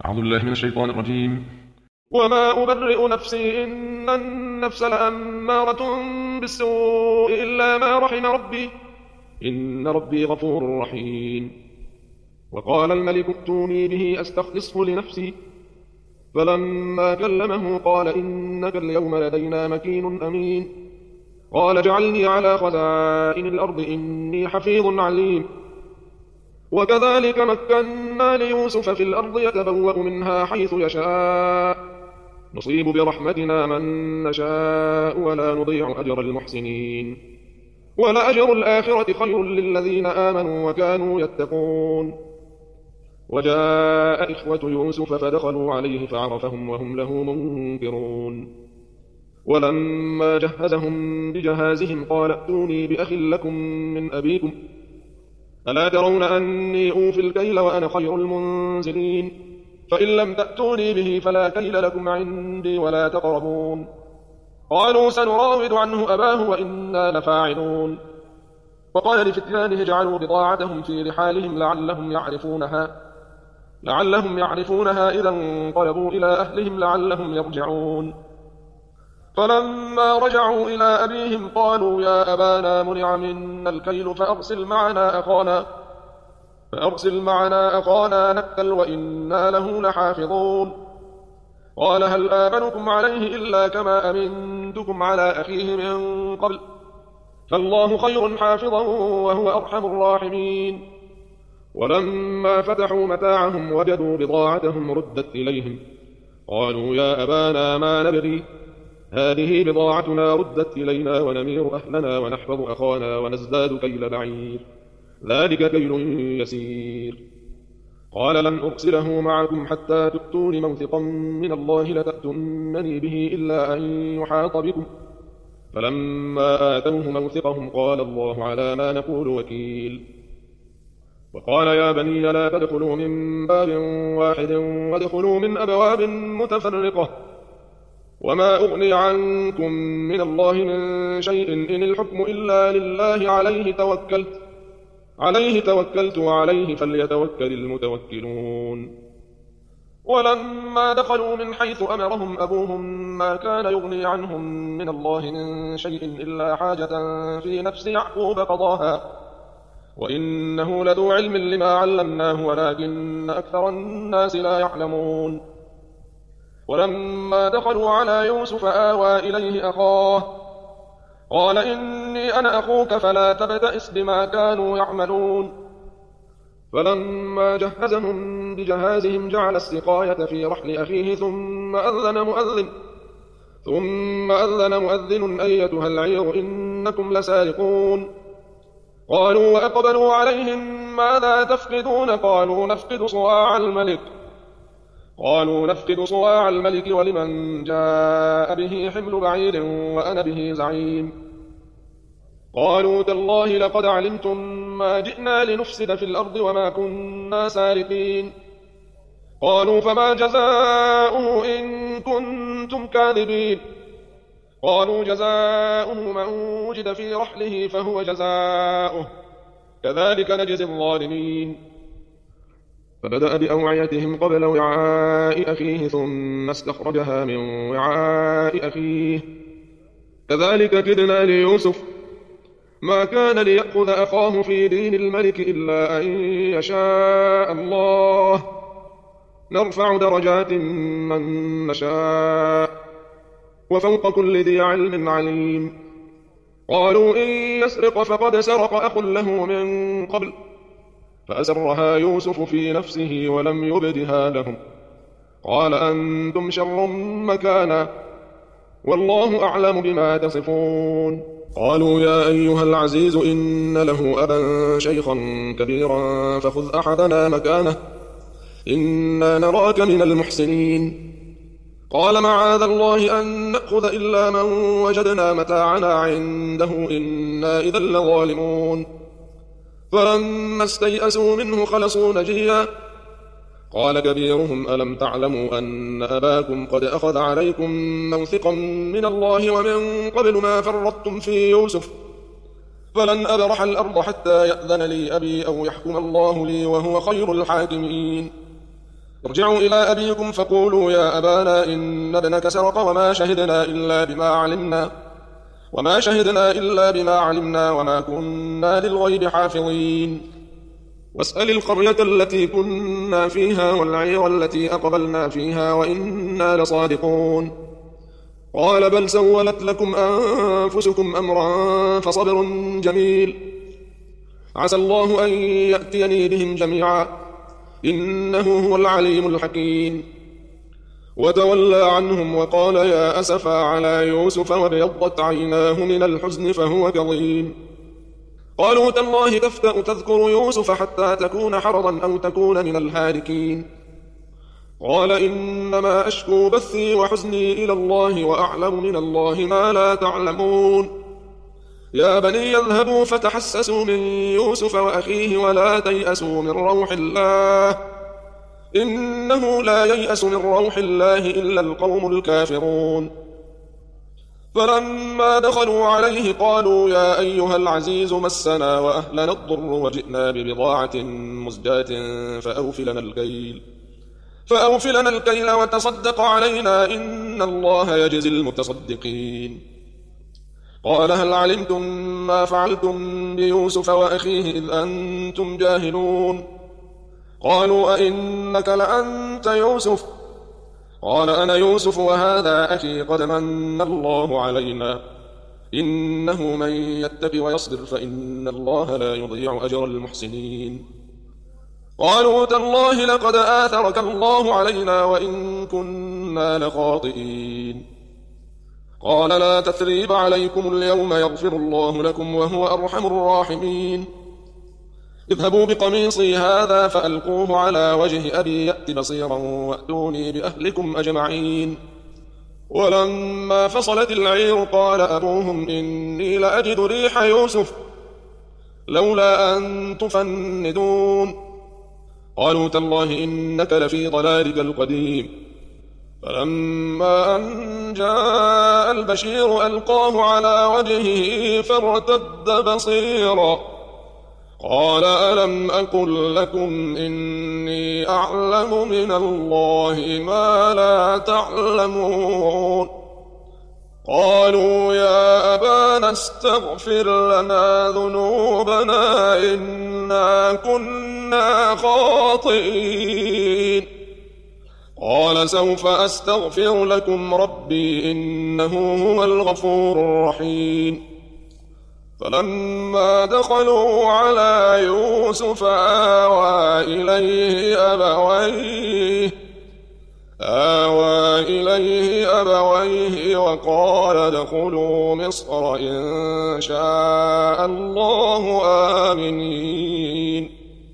أعوذ بالله من الشيطان الرجيم. وما أبرئ نفسي إن النفس لأمارة بالسوء إلا ما رحم ربي إن ربي غفور رحيم. وقال الملك ائتوني به أستخلصه لنفسي فلما كلمه قال إنك اليوم لدينا مكين أمين. قال اجعلني على خزائن الأرض إني حفيظ عليم. وكذلك مكنا ليوسف في الأرض يتبوأ منها حيث يشاء نصيب برحمتنا من نشاء ولا نضيع أجر المحسنين ولأجر الآخرة خير للذين آمنوا وكانوا يتقون. وجاء إخوة يوسف فدخلوا عليه فعرفهم وهم له منكرون. ولما جهزهم بجهازهم قال ائتوني بأخ لكم من أبيكم ألا ترون أني أوفي الكيل وأنا خير المنزلين فإن لم تأتوني به فلا كيل لكم عندي ولا تقربون. قالوا سنراود عنه أباه وإنا لفاعلون. وقال لفتيانه اجعلوا بضاعتهم في رحالهم لعلهم يعرفونها إذا انقلبوا إلى أهلهم لعلهم يرجعون. فلما رجعوا إلى أبيهم قالوا يا أبانا منع منا الكيل فأرسل معنا أخانا نكتل وإنا له لحافظون. قال هل آمنكم عليه إلا كما أمنتكم على أخيه من قبل فالله خير حافظا وهو أرحم الراحمين. ولما فتحوا متاعهم وجدوا بضاعتهم ردت إليهم قالوا يا أبانا ما نبغي هذه بضاعتنا ردت إلينا ونمير أهلنا ونحفظ أخانا ونزداد كيل بعير ذلك كيل يسير. قال لن أرسله معكم حتى تؤتون موثقا من الله لتأتونني به إلا أن يحاط بكم فلما آتوه موثقهم قال الله على ما نقول وكيل. وقال يا بني لا تدخلوا من باب واحد وادخلوا من أبواب متفرقة وما أغني عنكم من الله من شيء إن الحكم إلا لله عليه توكلت وعليه فليتوكل المتوكلون. ولما دخلوا من حيث أمرهم أبوهم ما كان يغني عنهم من الله من شيء إلا حاجة في نفس يعقوب قضاها وإنه لذو علم لما علمناه ولكن أكثر الناس لا يعلمون. ولما دخلوا على يوسف آوى إليه أخاه قال إني أنا أخوك فلا تبتئس بما كانوا يعملون. فلما جهزهم بجهازهم جعل السقاية في رحل أخيه ثم أذن مؤذن أيتها العير إنكم لسارقون. قالوا وأقبلوا عليهم ماذا تفقدون قالوا نفقد صواع الملك ولمن جاء به حمل بعير وأنا به زعيم. قالوا تالله لقد علمتم ما جئنا لنفسد في الأرض وما كنا سارقين. قالوا فما جزاؤه إن كنتم كاذبين. قالوا جزاؤه من وجد في رحله فهو جزاؤه كذلك نجزي الظالمين. فبدأ بأوعيتهم قبل وعاء أخيه ثم استخرجها من وعاء أخيه كذلك كدنا ليوسف ما كان ليأخذ أخاه في دين الملك إلا أن يشاء الله نرفع درجات من نشاء وفوق كل ذي علم عليم. قالوا إن يسرق فقد سرق أخ له من قبل فأسرها يوسف في نفسه ولم يبدها لهم قال أنتم شر مكانا والله أعلم بما تصفون. قالوا يا أيها العزيز إن له أبا شيخا كبيرا فخذ أحدنا مكانه إنا نراك من المحسنين. قال معاذ الله أن نأخذ إلا من وجدنا متاعنا عنده إنا إذا لظالمون. فلما استيئسوا منه خلصوا نجيا قال كبيرهم ألم تعلموا أن أباكم قد أخذ عليكم موثقا من الله ومن قبل ما فرطتم في يوسف فلن أبرح الأرض حتى يأذن لي أبي أو يحكم الله لي وهو خير الحاكمين. ارجعوا إلى أبيكم فقولوا يا أبانا إن ابنك سرق وما شهدنا إلا بما علمنا وما كنا للغيب حافظين واسأل القرية التي كنا فيها والعير التي أقبلنا فيها وإنا لصادقون قال بل سولت لكم أنفسكم أمرا فصبر جميل عسى الله أن يأتيني بهم جميعا إنه هو العليم الحكيم وتولى عنهم وقال يا أسفا على يوسف وابيضت عيناه من الحزن فهو كظيم قالوا تالله تفتأ تذكر يوسف حتى تكون حرضا أو تكون من الهالكين قال إنما أشكو بثي وحزني إلى الله وأعلم من الله ما لا تعلمون يا بني اذهبوا فتحسسوا من يوسف وأخيه ولا تيأسوا من روح الله إنه لا ييأس من روح الله إلا القوم الكافرون فلما دخلوا عليه قالوا يا أيها العزيز مسنا وأهلنا الضر وجئنا ببضاعة مزجاة فأوف لنا الكيل وتصدق علينا إن الله يجزي المتصدقين قال هل علمتم ما فعلتم بيوسف وأخيه إذ أنتم جاهلون قالوا أئنك لأنت يوسف قال أنا يوسف وهذا أخي قد من الله علينا إنه من يتق ويصبر فإن الله لا يضيع أجر المحسنين قالوا تالله لقد آثرك الله علينا وإن كنا لخاطئين قال لا تثريب عليكم اليوم يغفر الله لكم وهو أرحم الراحمين اذهبوا بقميصي هذا فألقوه على وجه أبي يأت بصيرا وأتوني بأهلكم أجمعين ولما فصلت العير قال أبوهم إني لأجد ريح يوسف لولا أن تفندون قالوا تالله إنك لفي ضلالك القديم فلما أن جاء البشير ألقاه على وجهه فارتد بصيرا قال ألم أقل لكم إني أعلم من الله ما لا تعلمون قالوا يا أبانا استغفر لنا ذنوبنا إنا كنا خاطئين قال سوف أستغفر لكم ربي إنه هو الغفور الرحيم فلما دخلوا على يوسف آوى إليه أبويه وقال ادخلوا مصر إن شاء الله آمنين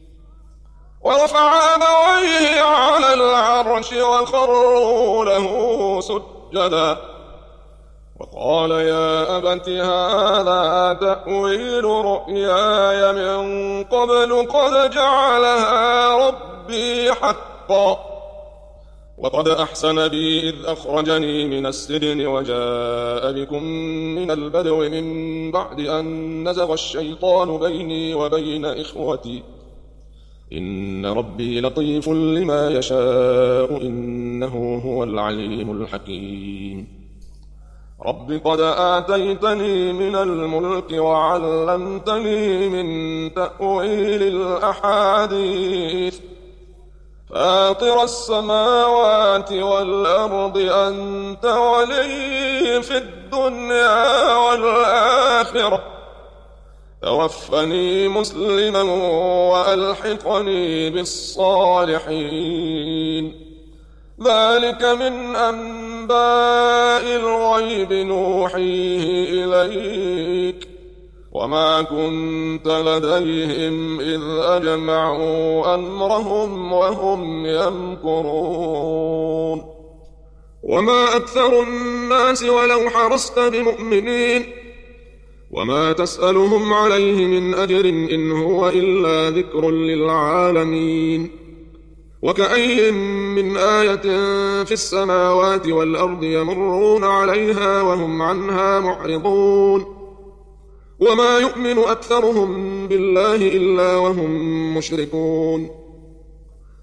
ورفع أبويه على العرش وخروا له سجدا وقال يا أبت هذا تأويل رؤياي من قبل قد جعلها ربي حقا وقد أحسن بي إذ أخرجني من السجن وجاء بكم من البدو من بعد أن نزغ الشيطان بيني وبين إخوتي إن ربي لطيف لما يشاء إنه هو العليم الحكيم رب قد آتيتني من الملك وعلمتني من تأويل الأحاديث فاطر السماوات والأرض أنت ولي في الدنيا والآخرة توفني مسلما وألحقني بالصالحين ذلك من أنباء الغيب نوحيه إليك وما كنت لديهم إذ أجمعوا أمرهم وهم يمكرون وما أكثر الناس ولو حرصت بمؤمنين وما تسألهم عليه من أجر إن هو إلا ذكر للعالمين وكأي من آية في السماوات والأرض يمرون عليها وهم عنها معرضون وما يؤمن أكثرهم بالله إلا وهم مشركون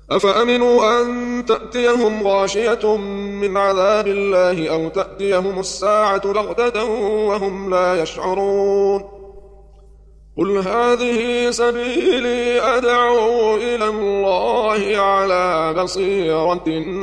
أفأمنوا أن تأتيهم غاشية من عذاب الله أو تأتيهم الساعة بغتة وهم لا يشعرون قل هذه سبيلي أدعو إلى الله على بصيرة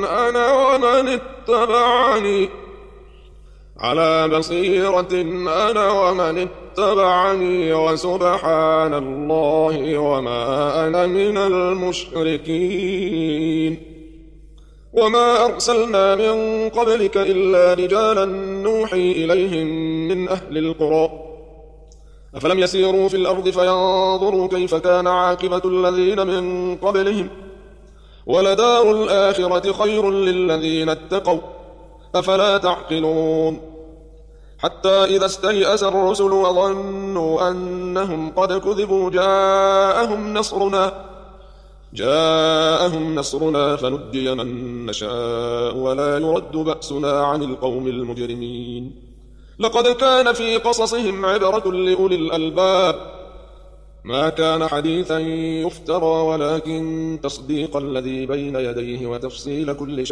أنا ومن اتبعني وسبحان الله وما أنا من المشركين وما أرسلنا من قبلك إلا رجالا نوحي إليهم من أهل القرى أفلم يسيروا في الأرض فينظروا كيف كان عاقبة الذين من قبلهم ولدار الآخرة خير للذين اتقوا أفلا تعقلون حتى إذا استيأس الرسل وظنوا أنهم قد كذبوا جاءهم نصرنا فنجي من نشاء ولا يرد بأسنا عن القوم المجرمين لقد كان في قصصهم عبرة لأولي الألباب ما كان حديثا يفترى ولكن تصديق الذي بين يديه وتفصيل كل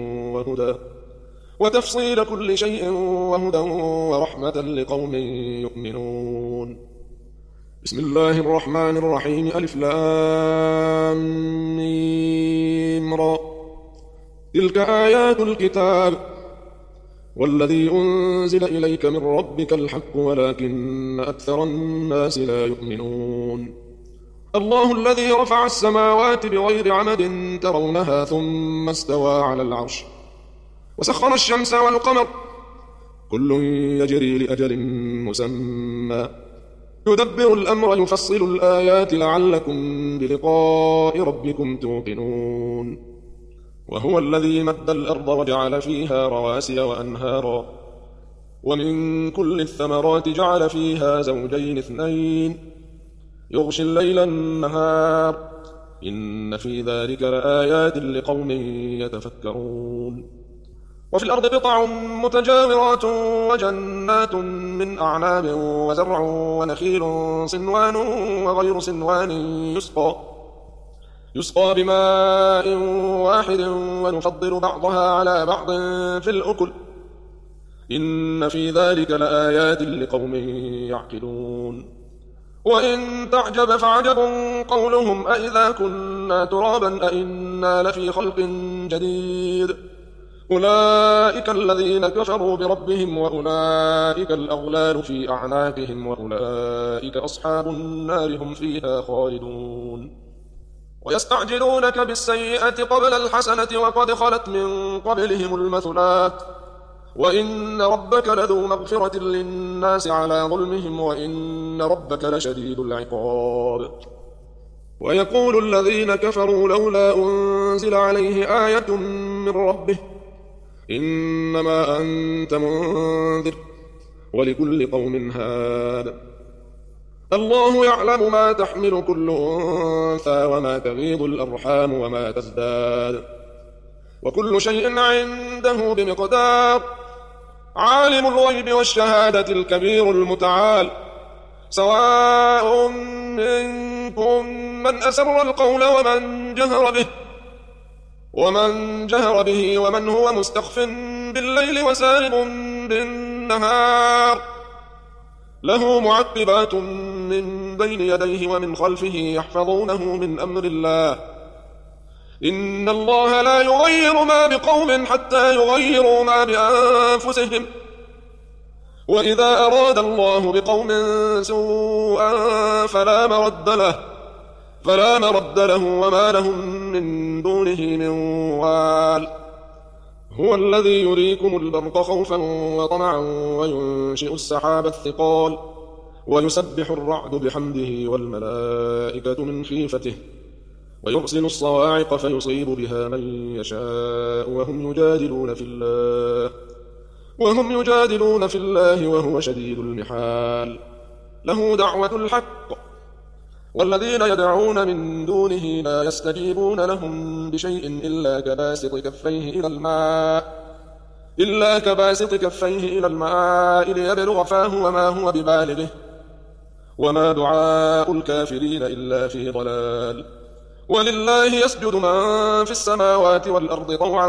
شيء وهدى ورحمة لقوم يؤمنون بسم الله الرحمن الرحيم ألف لام ميم را تلك آيات الكتاب والذي أنزل إليك من ربك الحق ولكن أكثر الناس لا يؤمنون الله الذي رفع السماوات بغير عمد ترونها ثم استوى على العرش وسخر الشمس والقمر كل يجري لأجل مسمى يدبر الأمر يفصل الآيات لعلكم بلقاء ربكم توقنون وهو الذي مد الأرض وجعل فيها رواسي وأنهارا ومن كل الثمرات جعل فيها زوجين اثنين يغشي الليل النهار إن في ذلك لآيات لقوم يتفكرون وفي الأرض قطع متجاورات وجنات من أعناب وزرع ونخيل صنوان وغير صنوان يسقى بماء واحد ونفضل بعضها على بعض في الأكل إن في ذلك لآيات لقوم يعقلون وإن تعجب فعجب قولهم أإذا كنا ترابا أإنا لفي خلق جديد أولئك الذين كفروا بربهم وأولئك الأغلال في أعناقهم وأولئك أصحاب النار هم فيها خالدون ويستعجلونك بالسيئة قبل الحسنة وقد خلت من قبلهم المثلات وإن ربك لذو مغفرة للناس على ظلمهم وإن ربك لشديد العقاب ويقول الذين كفروا لولا أنزل عليه آية من ربه إنما أنت منذر ولكل قوم هاد الله يعلم ما تحمل كل أنثى وما تغيض الأرحام وما تزداد وكل شيء عنده بمقدار عالم الغيب والشهادة الكبير المتعال سواء منكم من أسر القول ومن جهر به ومن هو مستخف بالليل وسارب بالنهار له معقبات من بين يديه ومن خلفه يحفظونه من أمر الله إن الله لا يغير ما بقوم حتى يغيروا ما بأنفسهم وإذا أراد الله بقوم سوءا فلا مرد له وما لهم من دونه من وال هو الذي يريكم البرق خوفا وطمعا وينشئ السحاب الثقال ويسبح الرعد بحمده والملائكة من خيفته ويرسل الصواعق فيصيب بها من يشاء وهم يجادلون في الله وهو شديد المحال له دعوة الحق والذين يدعون من دونه لا يستجيبون لهم بشيء إلا كباسط كفيه إلى الماء ليبلغ فاه وما هو ببالغه وما دعاء الكافرين إلا في ضلال ولله يسجد من في السماوات والأرض طوعا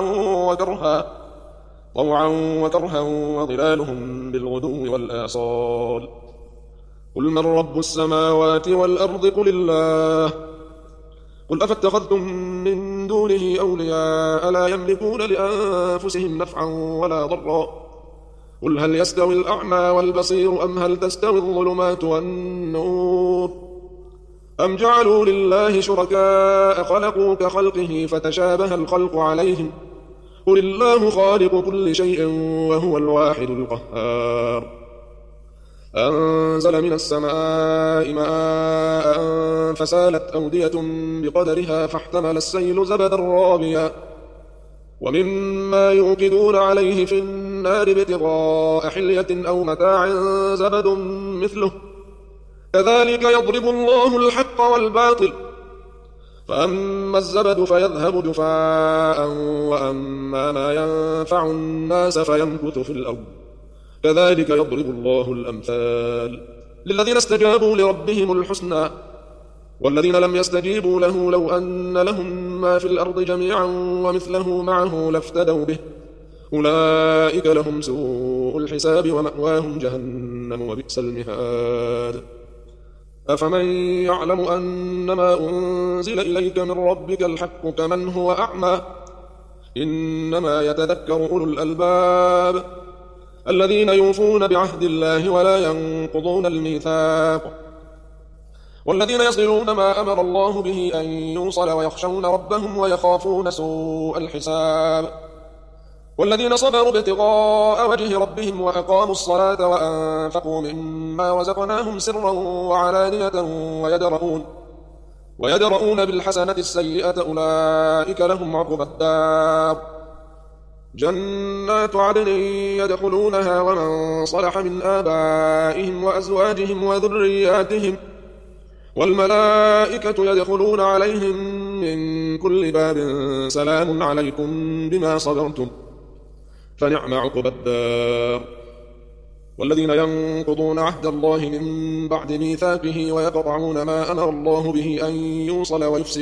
وكرها وظلالهم بالغدو والآصال. قل من رب السماوات والأرض قل الله. قل أفاتخذتم من دونه أولياء لا يملكون لأنفسهم نفعا ولا ضرا. قل هل يستوي الأعمى والبصير أم هل تستوي الظلمات والنور أم جعلوا لله شركاء خلقوا كخلقه فتشابه الخلق عليهم. قل الله خالق كل شيء وهو الواحد القهار. أنزل من السماء ماء فسالت أودية بقدرها فاحتمل السيل زبدا رابيا ومما يوقدون عليه في النار ابتغاء حلية أو متاع زبد مثله كذلك يضرب الله الحق والباطل فأما الزبد فيذهب جفاء وأما ما ينفع الناس فيمكث في الأرض كذلك يضرب الله الأمثال للذين استجابوا لربهم الحسنى والذين لم يستجيبوا له لو أن لهم ما في الأرض جميعا ومثله معه لافتدوا به أولئك لهم سوء الحساب ومأواهم جهنم وبئس المهاد. أفمن يعلم أنما أنزل إليك من ربك الحق كمن هو أعمى إنما يتذكر أولو الألباب الذين يوفون بعهد الله ولا ينقضون الميثاق والذين يصلون ما أمر الله به أن يوصل ويخشون ربهم ويخافون سوء الحساب والذين صبروا ابتغاء وجه ربهم وأقاموا الصلاة وأنفقوا مما رزقناهم سرا وعلانية ويدرؤون بالحسنة السيئة أولئك لهم عقبى الدار جنات عدن يدخلونها ومن صلح من آبائهم وأزواجهم وذرياتهم والملائكة يدخلون عليهم من كل باب سلام عليكم بما صبرتم فنعم عقبى الدار. والذين ينقضون عهد الله من بعد ميثاقه ويقطعون ما أمر الله به أن يوصل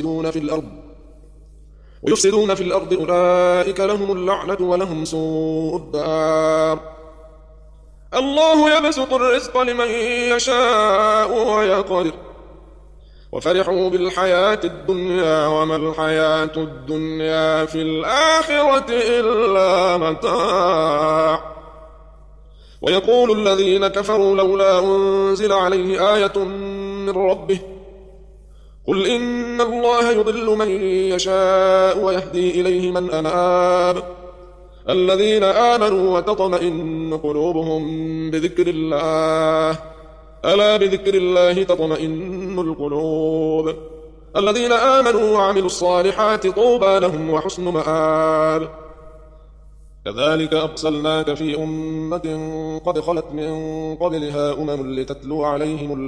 ويفسدون في الأرض أولئك لهم اللعنة ولهم سوء الدار. الله يبسط الرزق لمن يشاء ويقدر وفرحوا بالحياة الدنيا وما الحياة الدنيا في الآخرة إلا متاع. ويقول الذين كفروا لولا أنزل عليه آية من ربه قل إن الله يضل من يشاء ويهدي إليه من أناب الذين آمنوا وتطمئن قلوبهم بذكر الله ألا بذكر الله تطمئن القلوب الذين آمنوا وعملوا الصالحات طوبى لهم وحسن مآب. كذلك أرسلناك في أمة قد خلت من قبلها لتتلو عليهم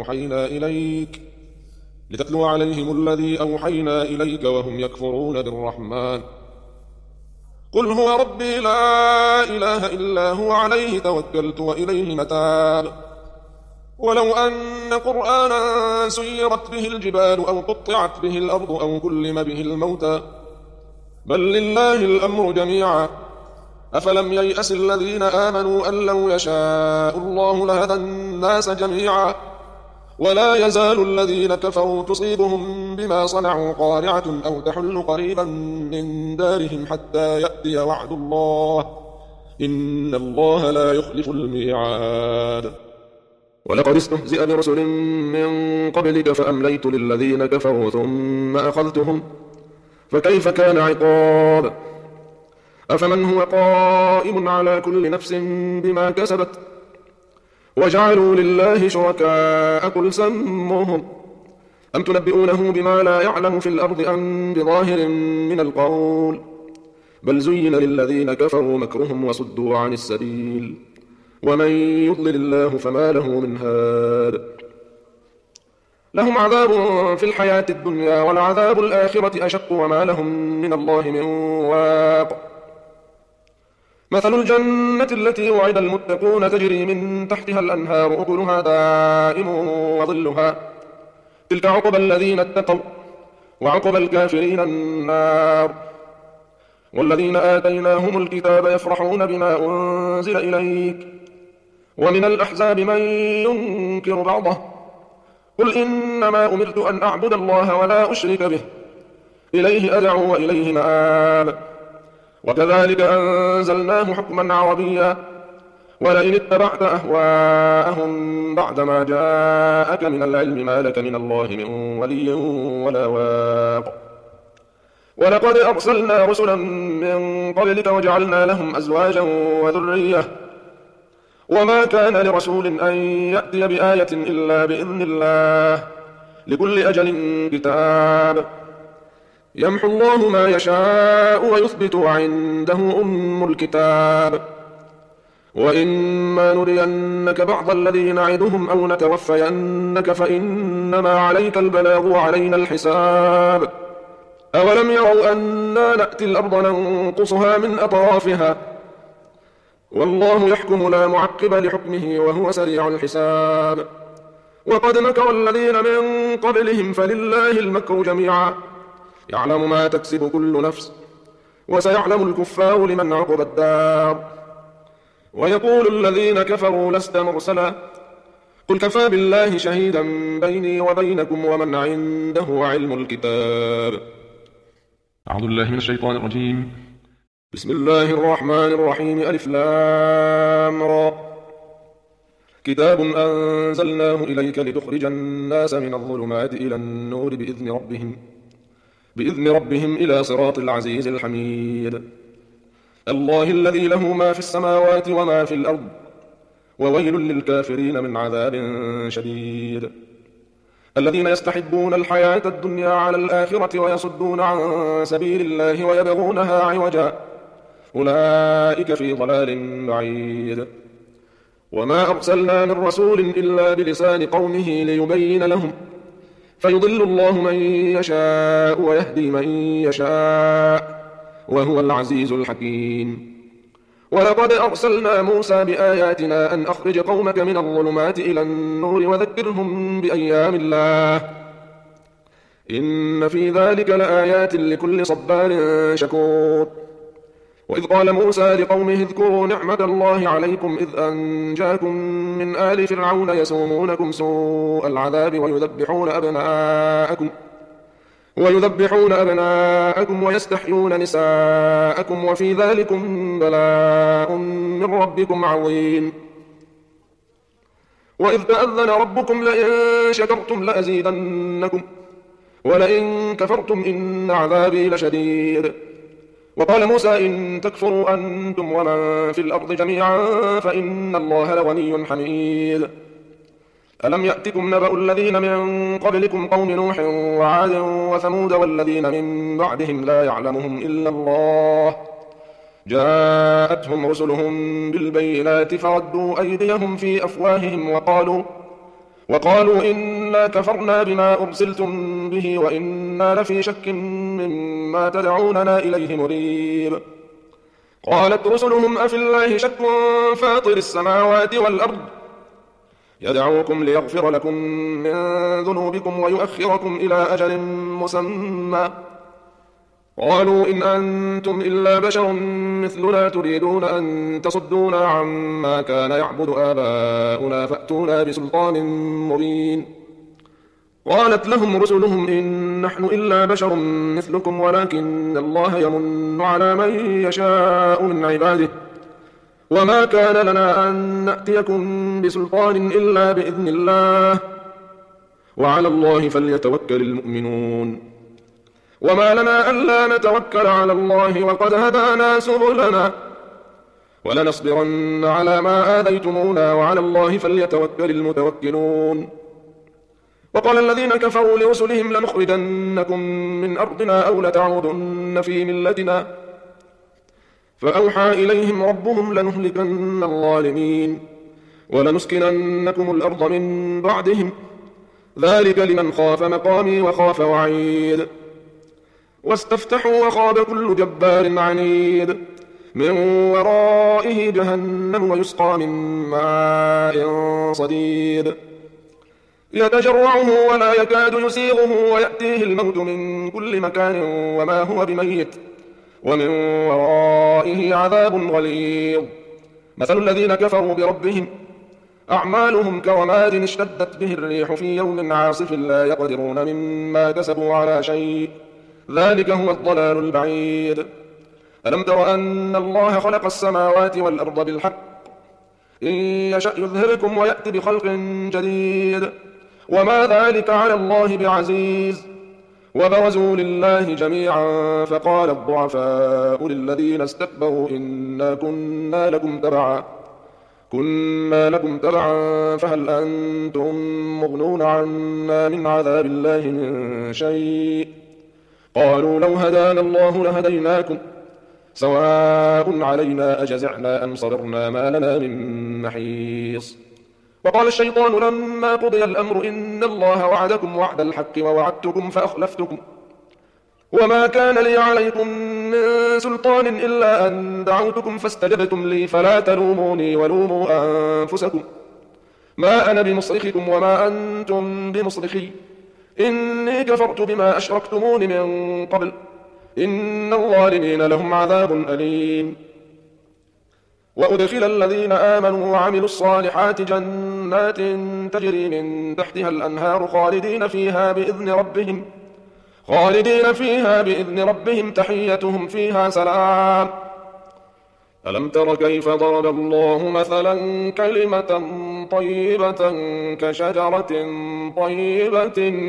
الذي أوحينا إليك وهم يكفرون بالرحمن قل هو ربي لا إله إلا هو عليه توكلت وإليه متاب. ولو أن قرآنا سيرت به الجبال أو قطعت به الأرض أو كلم به الموتى بل لله الأمر جميعا أفلم ييأس الذين آمنوا أن لو يشاء الله لهدى الناس جميعا ولا يزال الذين كفروا تصيبهم بما صنعوا قارعة أو تحل قريبا من دارهم حتى يأتي وعد الله إن الله لا يخلف الميعاد. ولقد استهزئ برسل من قبلك فأمليت للذين كفروا ثم أخذتهم فكيف كان عقاب. أفمن هو قائم على كل نفس بما كسبت وجعلوا لله شركاء قل سموهم أم تنبئونه بما لا يعلم في الأرض أم بظاهر من القول بل زين للذين كفروا مكرهم وصدوا عن السبيل ومن يضلل الله فما له من هاد. لهم عذاب في الحياة الدنيا ولعذاب الآخرة أشق وما لهم من الله من واق. مثل الجنة التي وعد المتقون تجري من تحتها الأنهار أكلها دائم وظلها تلك عقبى الذين اتقوا وعقب الكافرين النار. والذين آتيناهم الكتاب يفرحون بما أنزل إليك ومن الأحزاب من ينكر بعضه قل إنما أمرت أن أعبد الله ولا أشرك به إليه أدعو وإليه مآب. وكذلك أنزلناه حكما عربيا ولئن اتبعت أهواءهم بعدما جاءك من العلم ما لك من الله من ولي ولا واق. ولقد أرسلنا رسلا من قبلك وجعلنا لهم أزواجا وذرية وما كان لرسول أن يأتي بآية إلا بإذن الله لكل أجل كتاب. يمحو الله ما يشاء ويثبت وعنده أم الكتاب. وإما نرينك بعض الذي نعدهم أو نتوفينك فإنما عليك البلاغ وعلينا الحساب. أولم يروا أنا نأتي الأرض ننقصها من أطرافها والله يحكم لا معقب لحكمه وهو سريع الحساب. وقد مكر الذين من قبلهم فلله المكر جميعا يعلم ما تكسب كل نفس وسيعلم الكفار لمن عقب الدار. ويقول الذين كفروا لست مرسلا قل كفى بالله شهيدا بيني وبينكم ومن عنده علم الكتاب. أعوذ بالله من الشيطان الرجيم. بسم الله الرحمن الرحيم. ألف لام را. كتاب أنزلناه إليك لتخرج الناس من الظلمات إلى النور بإذن ربهم إلى صراط العزيز الحميد. الله الذي له ما في السماوات وما في الأرض وويل للكافرين من عذاب شديد. الذين يستحبون الحياة الدنيا على الآخرة ويصدون عن سبيل الله ويبغونها عوجا أولئك في ضلال بعيد. وما أرسلنا من رسول إلا بلسان قومه ليبين لهم فيضل الله من يشاء ويهدي من يشاء وهو العزيز الحكيم. ولقد أرسلنا موسى بآياتنا أن أخرج قومك من الظلمات إلى النور وذكرهم بأيام الله إن في ذلك لآيات لكل صبار شكور. وإذ قال موسى لقومه اذكروا نعمة الله عليكم إذ أنجاكم من آل فرعون يسومونكم سوء العذاب ويذبحون أبناءكم ويستحيون نساءكم وفي ذلكم بلاء من ربكم عظيم. وإذ تأذن ربكم لئن شكرتم لأزيدنكم ولئن كفرتم إن عذابي لشديد. وقال موسى إن تكفروا أنتم ومن في الأرض جميعا فإن الله لغني حميد. ألم يأتكم نبأ الذين من قبلكم قوم نوح وعاد وثمود والذين من بعدهم لا يعلمهم إلا الله جاءتهم رسلهم بالبينات فردوا أيديهم في أفواههم وقالوا إنا كفرنا بما أرسلتم به وإنا لفي شك مما تدعوننا إليه مريب. قالت رسلهم أفي الله شك فاطر السماوات والأرض يدعوكم ليغفر لكم من ذنوبكم ويؤخركم إلى أجل مسمى قالوا إن أنتم إلا بشر مثلنا تريدون أن تصدونا عما كان يعبد آباؤنا فأتونا بسلطان مبين. قالت لهم رسلهم إن نحن إلا بشر مثلكم ولكن الله يمن على من يشاء من عباده وما كان لنا أن نأتيكم بسلطان إلا بإذن الله وعلى الله فليتوكل المؤمنون. وما لنا ألا نتوكل على الله وقد هدانا سبلنا ولنصبرن على ما آذيتمونا وعلى الله فليتوكل المتوكلون. وقال الذين كفروا لرسلهم لنخرجنكم من أرضنا أو لتعودن في ملتنا فأوحى إليهم ربهم لنهلكن الظالمين ولنسكننكم الأرض من بعدهم ذلك لمن خاف مقامي وخاف وعيد. واستفتحوا وخاب كل جبار عنيد من ورائه جهنم ويسقى من ماء صديد يتجرعه ولا يكاد يسيغه ويأتيه الموت من كل مكان وما هو بميت ومن ورائه عذاب غليظ. مثل الذين كفروا بربهم أعمالهم كرماد اشتدت به الريح في يوم عاصف لا يقدرون مما كسبوا على شيء ذلك هو الضلال البعيد. ألم تر أن الله خلق السماوات والأرض بالحق إن يشأ يذهبكم ويأتي بخلق جديد وما ذلك على الله بعزيز. وبرزوا لله جميعا فقال الضعفاء للذين استكبروا إنا كنا لكم تبعا فهل أنتم مغنون عنا من عذاب الله من شيء قالوا لو هدانا الله لهديناكم سواء علينا أجزعنا أم صبرنا ما لنا من محيص. وقال الشيطان لما قضي الأمر إن الله وعدكم وعد الحق ووعدتكم فأخلفتكم وما كان لي عليكم من سلطان إلا أن دعوتكم فاستجبتم لي فلا تلوموني ولوموا أنفسكم ما أنا بمصرخكم وما أنتم بمصرخي إني كفرت بما أشركتمون من قبل إن الظالمين لهم عذاب أليم. وأدخل الذين آمنوا وعملوا الصالحات جنات تجري من تحتها الأنهار خالدين فيها بإذن ربهم تحيتهم فيها سلام. ألم تر كيف ضرب الله مثلا كلمة طيبة كشجرة طيبة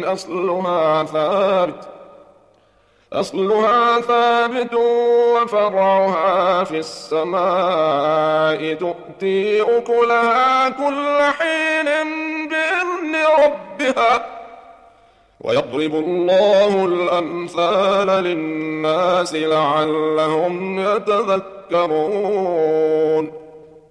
أصلها ثابت وفرعها في السماء تؤتي أكلها كل حين بإذن ربها ويضرب الله الأمثال للناس لعلهم يتذكرون.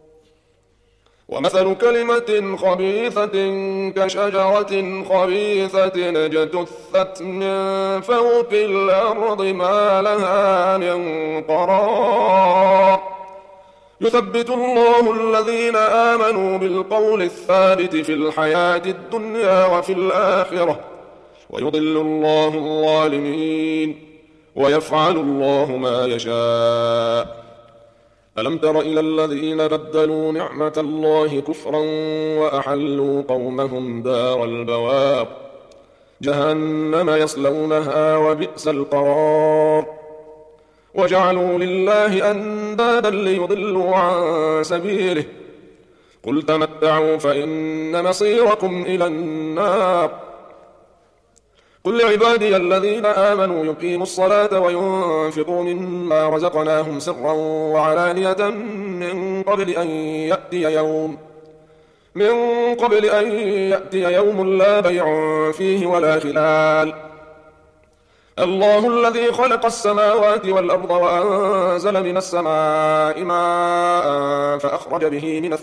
ومثل كلمة خبيثة كشجرة خبيثة اجتثت من فوق الأرض ما لها من قرار يثبت الله الذين آمنوا بالقول الثابت في الحياة الدنيا وفي الآخرة ويضل الله الظالمين ويفعل الله ما يشاء. ألم تر إلى الذين بدلوا نعمة الله كفرا وأحلوا قومهم دار البوار جهنم يصلونها وبئس القرار وجعلوا لله أندادا ليضلوا عن سبيله قل تمتعوا فإن مصيركم إلى النار قل لعبادي الذين آمنوا يقيموا الصلاة وينفقوا مما رزقناهم سرا وعلانية من قبل أن يأتي يوم لا بيع فيه ولا خلال. الله الذي خلق السماوات والأرض وأنزل من السماء ماء فأخرج به من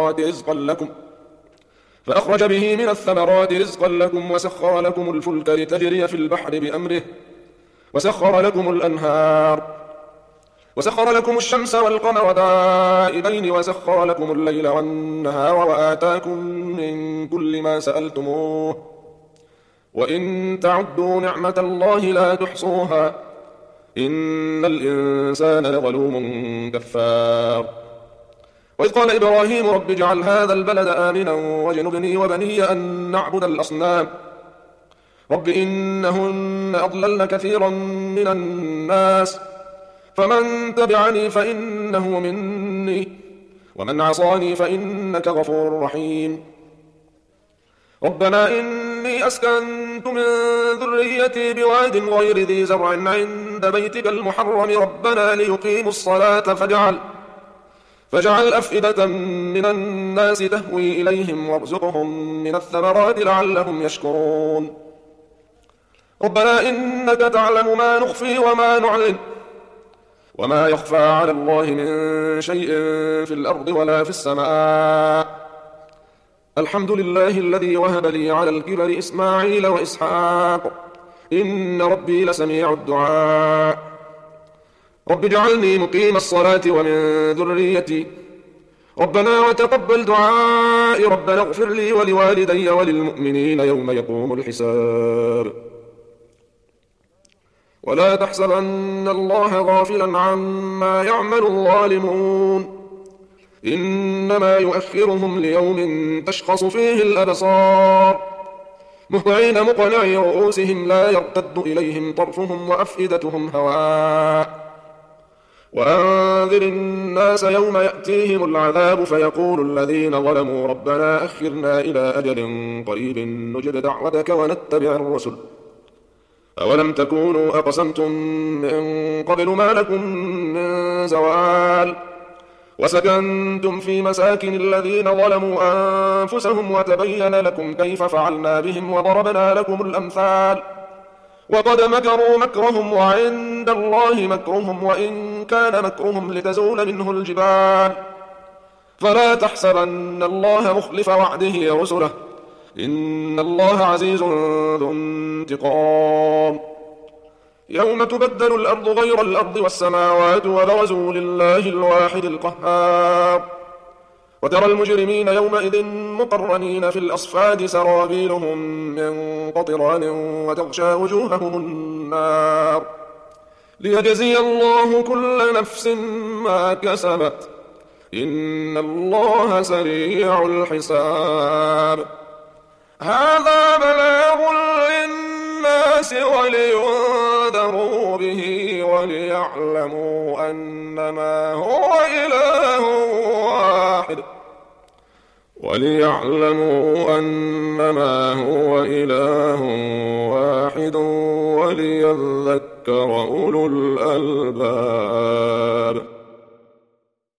الثمرات رزقا لكم وسخر لكم الفلك لتجري في البحر بأمره وسخر لكم الأنهار وسخر لكم الشمس والقمر دائبين وسخر لكم الليل والنهار وآتاكم من كل ما سألتموه وإن تعدوا نعمة الله لا تحصوها إن الإنسان لظلوم كفار. وإذ قال إبراهيم رب اجعل هذا البلد آمنا واجنبني وبني أن نعبد الأصنام رب إنهن أضللن كثيرا من الناس فمن تبعني فإنه مني ومن عصاني فإنك غفور رحيم. ربنا إني أسكنت من ذريتي بواد غير ذي زرع عند بيتك المحرم ربنا ليقيموا الصلاة فاجعل أفئدة من الناس تهوي إليهم وارزقهم من الثمرات لعلهم يشكرون. ربنا إنك تعلم ما نخفي وما نعلن وما يخفى على الله من شيء في الأرض ولا في السماء. الحمد لله الذي وهب لي على الكبر إسماعيل وإسحاق إن ربي لسميع الدعاء. رب اجعلني مقيم الصلاة ومن ذريتي ربنا وتقبل دعائي ربنا اغفر لي ولوالدي وللمؤمنين يوم يقوم الحساب ولا تحسبن الله غافلا عما يعمل الظالمون إنما يؤخرهم ليوم تشخص فيه الأبصار مهطعين مقنعي رؤوسهم لا يرتد إليهم طرفهم وأفئدتهم هواء وأنذر الناس يوم يأتيهم العذاب فيقول الذين ظلموا ربنا أخرنا إلى أجل قريب نجب دعوتك ونتبع الرسل أولم تكونوا أقسمتم من قبل ما لكم من زوال وسكنتم في مساكن الذين ظلموا أنفسهم وتبين لكم كيف فعلنا بهم وضربنا لكم الأمثال وقد مكروا مكرهم وعند الله مكرهم وإن كان مكرهم لتزول منه الجبال فلا تحسبن الله مخلف وعده رسله إن الله عزيز ذو انتقام يوم تبدل الأرض غير الأرض والسماوات وبرزوا لله الواحد القهار وترى المجرمين يومئذ مقرنين في الأصفاد سرابيلهم من قطران وتغشى وجوههم النار ليجزي الله كل نفس ما كسبت إن الله سريع الحساب هذا بلاغ للناس ولينذروا به وليعلموا أنما هو إله واحد وليذكر أولو الألباب